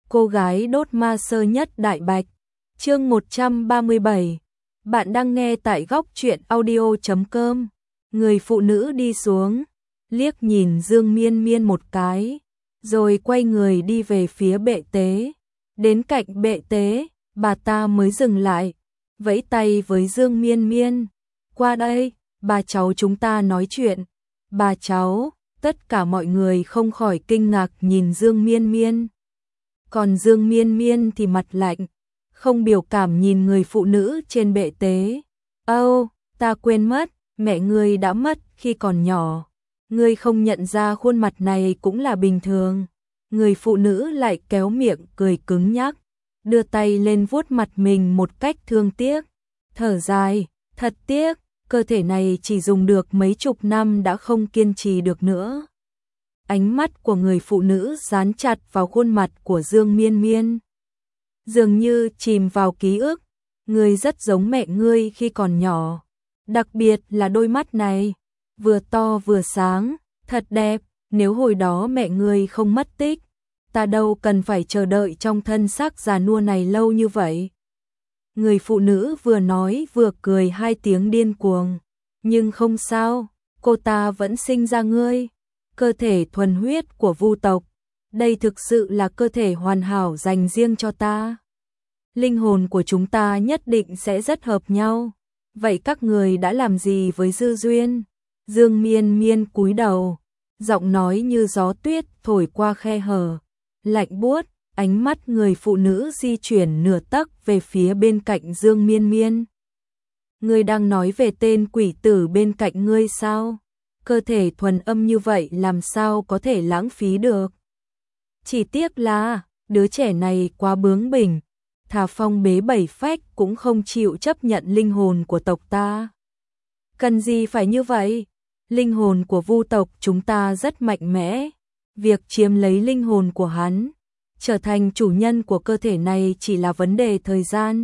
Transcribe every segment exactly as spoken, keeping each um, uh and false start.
cô gái đốt ma sơ nhất đại bạch. Chương một trăm ba mươi bảy. Bạn đang nghe tại góc truyện audio chấm com. Người phụ nữ đi xuống, liếc nhìn Dương Miên Miên một cái, rồi quay người đi về phía bệ tế. Đến cạnh bệ tế, bà ta mới dừng lại, vẫy tay với Dương Miên Miên. Qua đây, bà cháu chúng ta nói chuyện. Bà cháu, tất cả mọi người không khỏi kinh ngạc nhìn Dương Miên Miên. Còn Dương Miên Miên thì mặt lạnh, không biểu cảm nhìn người phụ nữ trên bệ tế. Âu, oh, ta quên mất, mẹ ngươi đã mất khi còn nhỏ. Ngươi không nhận ra khuôn mặt này cũng là bình thường. Người phụ nữ lại kéo miệng cười cứng nhắc, đưa tay lên vuốt mặt mình một cách thương tiếc. Thở dài, thật tiếc, cơ thể này chỉ dùng được mấy chục năm đã không kiên trì được nữa. Ánh mắt của người phụ nữ dán chặt vào khuôn mặt của Dương Miên Miên, dường như chìm vào ký ức. Ngươi rất giống mẹ ngươi khi còn nhỏ, đặc biệt là đôi mắt này, vừa to vừa sáng, thật đẹp. Nếu hồi đó mẹ ngươi không mất tích, ta đâu cần phải chờ đợi trong thân xác già nua này lâu như vậy. Người phụ nữ vừa nói vừa cười hai tiếng điên cuồng. Nhưng không sao, cô ta vẫn sinh ra ngươi, cơ thể thuần huyết của Vu tộc. Đây thực sự là cơ thể hoàn hảo dành riêng cho ta. Linh hồn của chúng ta nhất định sẽ rất hợp nhau. Vậy các người đã làm gì với Dư Duyên? Dương Miên Miên cúi đầu, giọng nói như gió tuyết thổi qua khe hở, lạnh buốt. Ánh mắt người phụ nữ di chuyển nửa tấc về phía bên cạnh Dương Miên Miên. Ngươi đang nói về tên quỷ tử bên cạnh ngươi sao? Cơ thể thuần âm như vậy làm sao có thể lãng phí được? Chỉ tiếc là đứa trẻ này quá bướng bỉnh, thà phong bế bảy phách cũng không chịu chấp nhận linh hồn của tộc ta. Cần gì phải như vậy? Linh hồn của Vu tộc chúng ta rất mạnh mẽ. Việc chiếm lấy linh hồn của hắn, trở thành chủ nhân của cơ thể này chỉ là vấn đề thời gian.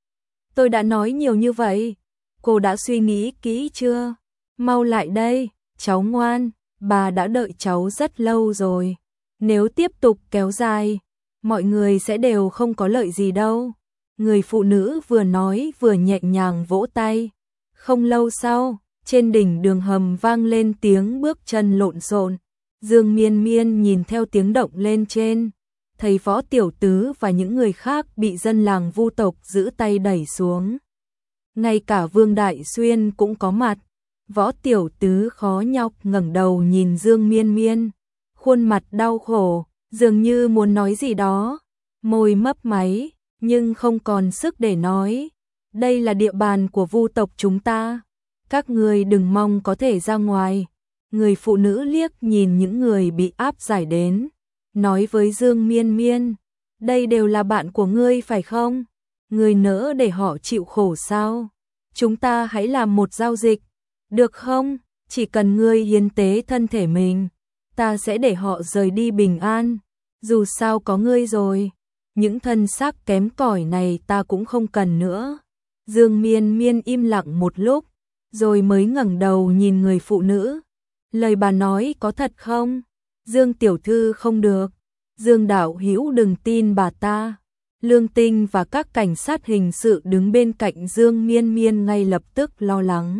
Tôi đã nói nhiều như vậy, cô đã suy nghĩ kỹ chưa? Mau lại đây, cháu ngoan, bà đã đợi cháu rất lâu rồi. Nếu tiếp tục kéo dài, mọi người sẽ đều không có lợi gì đâu. Người phụ nữ vừa nói vừa nhẹ nhàng vỗ tay. Không lâu sau, trên đỉnh đường hầm vang lên tiếng bước chân lộn xộn. Dương Miên Miên nhìn theo tiếng động lên trên, thấy Võ Tiểu Tứ và những người khác bị dân làng Vu tộc giữ tay đẩy xuống. Ngay cả Vương Đại Xuyên cũng có mặt. Võ Tiểu Tứ khó nhọc ngẩng đầu nhìn Dương Miên Miên, khuôn mặt đau khổ, dường như muốn nói gì đó, môi mấp máy, nhưng không còn sức để nói. Đây là địa bàn của Vu tộc chúng ta, các người đừng mong có thể ra ngoài. Người phụ nữ liếc nhìn những người bị áp giải đến, nói với Dương Miên Miên, đây đều là bạn của ngươi phải không? Ngươi nỡ để họ chịu khổ sao? Chúng ta hãy làm một giao dịch, được không? Chỉ cần ngươi hiến tế thân thể mình, ta sẽ để họ rời đi bình an. Dù sao có ngươi rồi, những thân xác kém cỏi này ta cũng không cần nữa. Dương Miên Miên im lặng một lúc, rồi mới ngẩng đầu nhìn người phụ nữ. Lời bà nói có thật không? Dương tiểu thư không được. Dương đạo hữu đừng tin bà ta. Lương Tinh và các cảnh sát hình sự đứng bên cạnh Dương Miên Miên ngay lập tức lo lắng,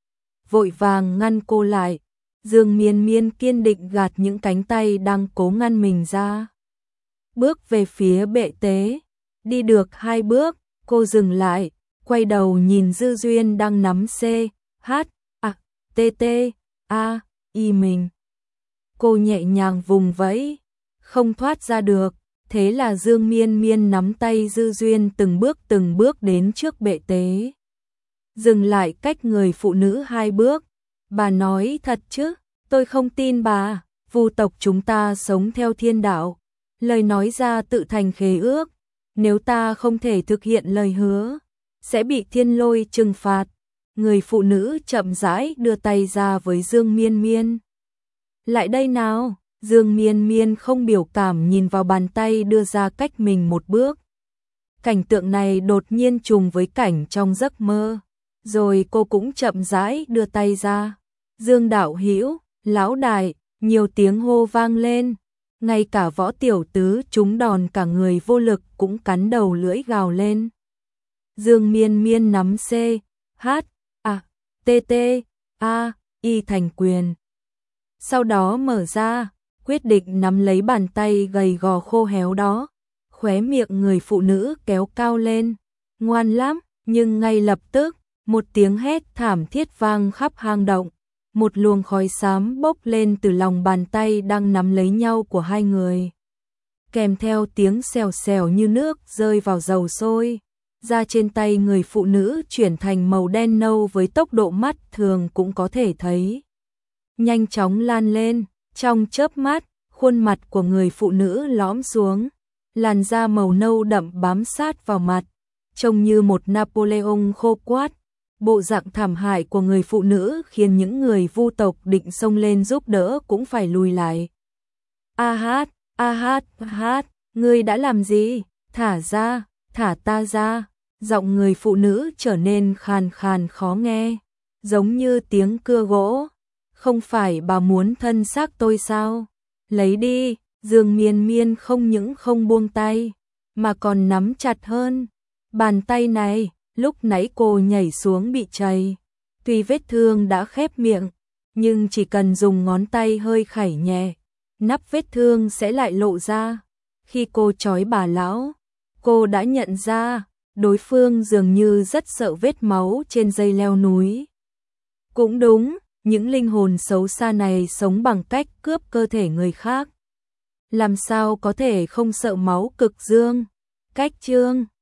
vội vàng ngăn cô lại. Dương Miên Miên kiên định gạt những cánh tay đang cố ngăn mình ra, bước về phía bệ tế. Đi được hai bước, cô dừng lại, quay đầu nhìn Dư Duyên đang nắm C, H, A, T, T, A, Y mình. Cô nhẹ nhàng vùng vẫy, không thoát ra được. Thế là Dương Miên Miên nắm tay Dư Duyên từng bước từng bước đến trước bệ tế, dừng lại cách người phụ nữ hai bước. Bà nói thật chứ? Tôi không tin bà. Vu tộc chúng ta sống theo thiên đạo, lời nói ra tự thành khế ước. Nếu ta không thể thực hiện lời hứa, sẽ bị thiên lôi trừng phạt. Người phụ nữ chậm rãi đưa tay ra với Dương Miên Miên. Lại đây nào. Dương Miên Miên không biểu cảm nhìn vào bàn tay đưa ra cách mình một bước. Cảnh tượng này đột nhiên trùng với cảnh trong giấc mơ. Rồi cô cũng chậm rãi đưa tay ra. Dương đạo hữu, lão đại, nhiều tiếng hô vang lên. Ngay cả Võ tiểu tứ trúng đòn cả người vô lực cũng cắn đầu lưỡi gào lên. Dương Miên Miên nắm C, H, A, T T, A, Y thành quyền. Sau đó mở ra, quyết định nắm lấy bàn tay gầy gò khô héo đó. Khóe miệng người phụ nữ kéo cao lên. Ngoan lắm, nhưng ngay lập tức, một tiếng hét thảm thiết vang khắp hang động. Một luồng khói xám bốc lên từ lòng bàn tay đang nắm lấy nhau của hai người. Kèm theo tiếng xèo xèo như nước rơi vào dầu sôi. Da trên tay người phụ nữ chuyển thành màu đen nâu với tốc độ mắt thường cũng có thể thấy. Nhanh chóng lan lên, trong chớp mắt, khuôn mặt của người phụ nữ lõm xuống. Làn da màu nâu đậm bám sát vào mặt, trông như một Napoleon khô quát. Bộ dạng thảm hại của người phụ nữ khiến những người vu tộc định xông lên giúp đỡ cũng phải lùi lại. A hát, a hát, a hát, ngươi đã làm gì? Thả ra, thả ta ra. Giọng người phụ nữ trở nên khàn khàn khó nghe, giống như tiếng cưa gỗ. Không phải bà muốn thân xác tôi sao? Lấy đi. Dương Miên Miên không những không buông tay, mà còn nắm chặt hơn. Bàn tay này, lúc nãy cô nhảy xuống bị chảy. Tuy vết thương đã khép miệng, nhưng chỉ cần dùng ngón tay hơi khẩy nhẹ, nắp vết thương sẽ lại lộ ra. Khi cô trói bà lão, cô đã nhận ra, đối phương dường như rất sợ vết máu trên dây leo núi. Cũng đúng, những linh hồn xấu xa này sống bằng cách cướp cơ thể người khác. Làm sao có thể không sợ máu cực dương? Cách chương